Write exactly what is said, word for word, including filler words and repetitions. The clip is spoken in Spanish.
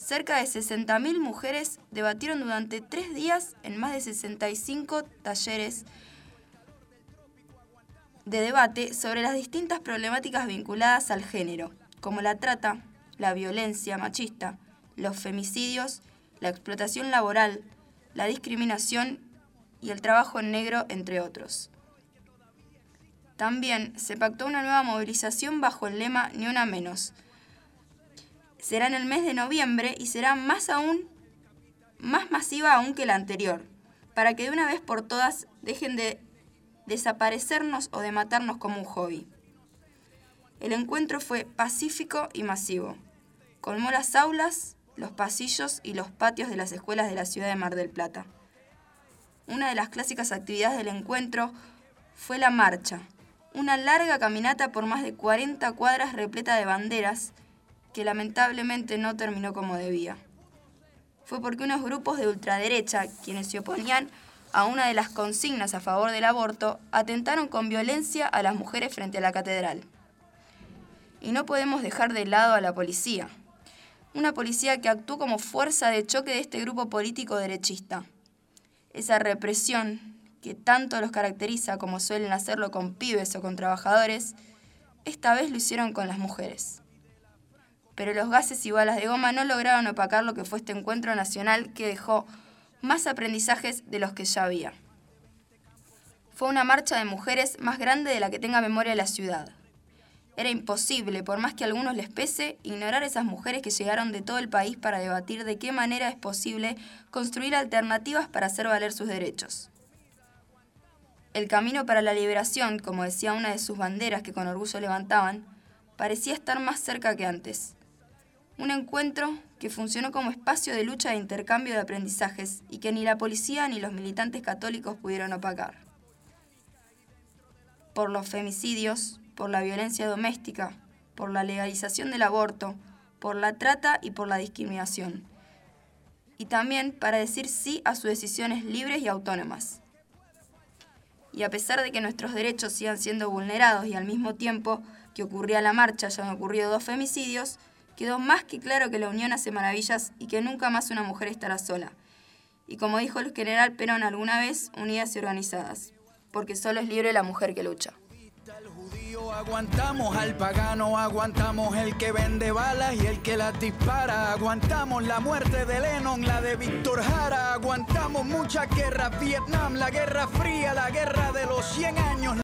cerca de sesenta mil mujeres debatieron durante tres días en más de sesenta y cinco talleres de debate sobre las distintas problemáticas vinculadas al género, como la trata, la violencia machista, los femicidios, la explotación laboral, la discriminación y el trabajo en negro, entre otros. También se pactó una nueva movilización bajo el lema Ni una menos. Será en el mes de noviembre y será más aún, más masiva aún que la anterior, para que de una vez por todas dejen de desaparecernos o de matarnos como un hobby. El encuentro fue pacífico y masivo. Colmó las aulas, los pasillos y los patios de las escuelas de la ciudad de Mar del Plata. Una de las clásicas actividades del encuentro fue la marcha, una larga caminata por más de cuarenta cuadras repleta de banderas que lamentablemente no terminó como debía. Fue porque unos grupos de ultraderecha, quienes se oponían a una de las consignas a favor del aborto, atentaron con violencia a las mujeres frente a la catedral. Y no podemos dejar de lado a la policía. Una policía que actuó como fuerza de choque de este grupo político derechista. Esa represión que tanto los caracteriza como suelen hacerlo con pibes o con trabajadores, esta vez lo hicieron con las mujeres. Pero los gases y balas de goma no lograron opacar lo que fue este encuentro nacional que dejó más aprendizajes de los que ya había. Fue una marcha de mujeres más grande de la que tenga memoria la ciudad. Era imposible, por más que a algunos les pese, ignorar a esas mujeres que llegaron de todo el país para debatir de qué manera es posible construir alternativas para hacer valer sus derechos. El camino para la liberación, como decía una de sus banderas que con orgullo levantaban, parecía estar más cerca que antes. Un encuentro que funcionó como espacio de lucha e intercambio de aprendizajes y que ni la policía ni los militantes católicos pudieron opacar. Por los femicidios, por la violencia doméstica, por la legalización del aborto, por la trata y por la discriminación. Y también para decir sí a sus decisiones libres y autónomas. Y a pesar de que nuestros derechos sigan siendo vulnerados y al mismo tiempo que ocurría la marcha ya han ocurrido dos femicidios, quedó más que claro que la unión hace maravillas y que nunca más una mujer estará sola. Y como dijo el general Perón alguna vez, unidas y organizadas, porque solo es libre la mujer que lucha. Aguantamos al pagano, aguantamos el que vende balas y el que las dispara, aguantamos la muerte de Lennon, la de Víctor Jara, aguantamos muchas guerras, Vietnam, la Guerra Fría, la guerra de los cien años.